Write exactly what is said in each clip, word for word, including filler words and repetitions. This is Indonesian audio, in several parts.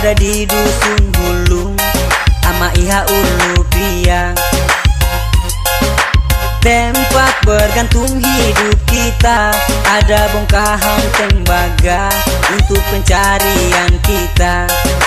ada di dusun Bulung ama Iha Ulu Piang. Tempat bergantung hidup kita, ada bongkahan tembaga untuk pencarian kita.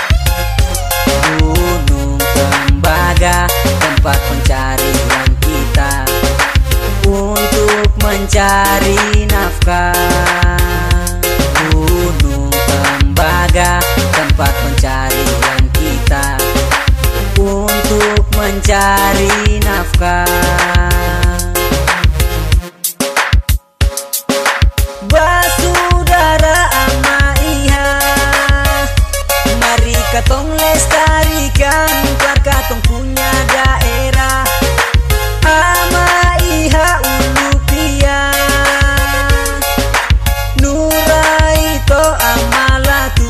Gunung Tembaga, tempat pencarian kita untuk mencari nafkah. Gunung Tembaga, tempat pencarian kita untuk mencari nafkah. Basudara ama Iha, mari katong lestarikan keluarga katong punya daerah. Ama Iha Ulu Piang, Nurai to amalatu,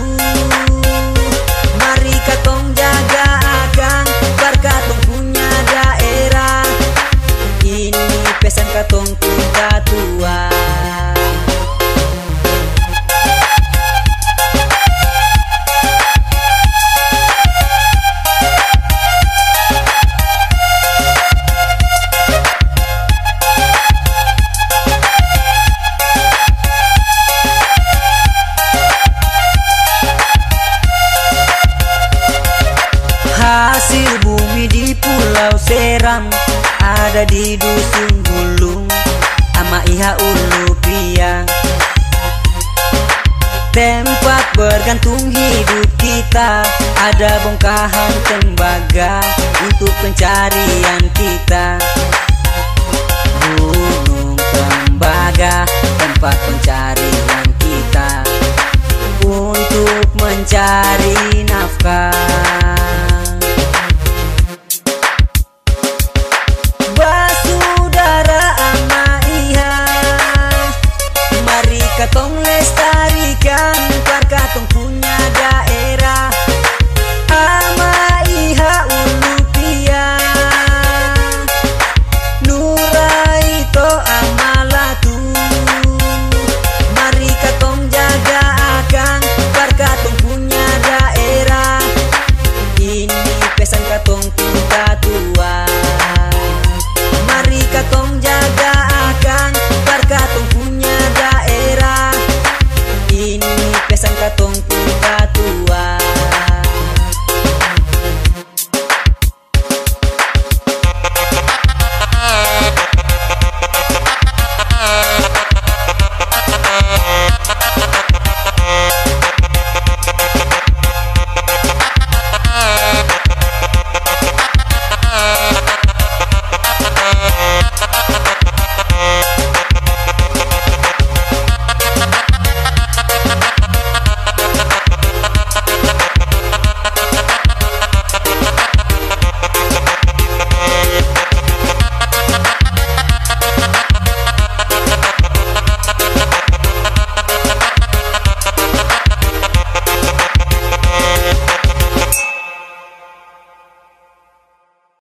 mari katong jaga akan keluarga katong punya daerah. Ini pesan katong punya tua. Hasil bumi di Pulau Seram ada di dusun Bulung ama Iha Ulu Piang. Tempat bergantung hidup kita, ada bongkahan tembaga untuk pencarian kita. Gunung Tembaga, tempat pencarian kita untuk mencari nafkah.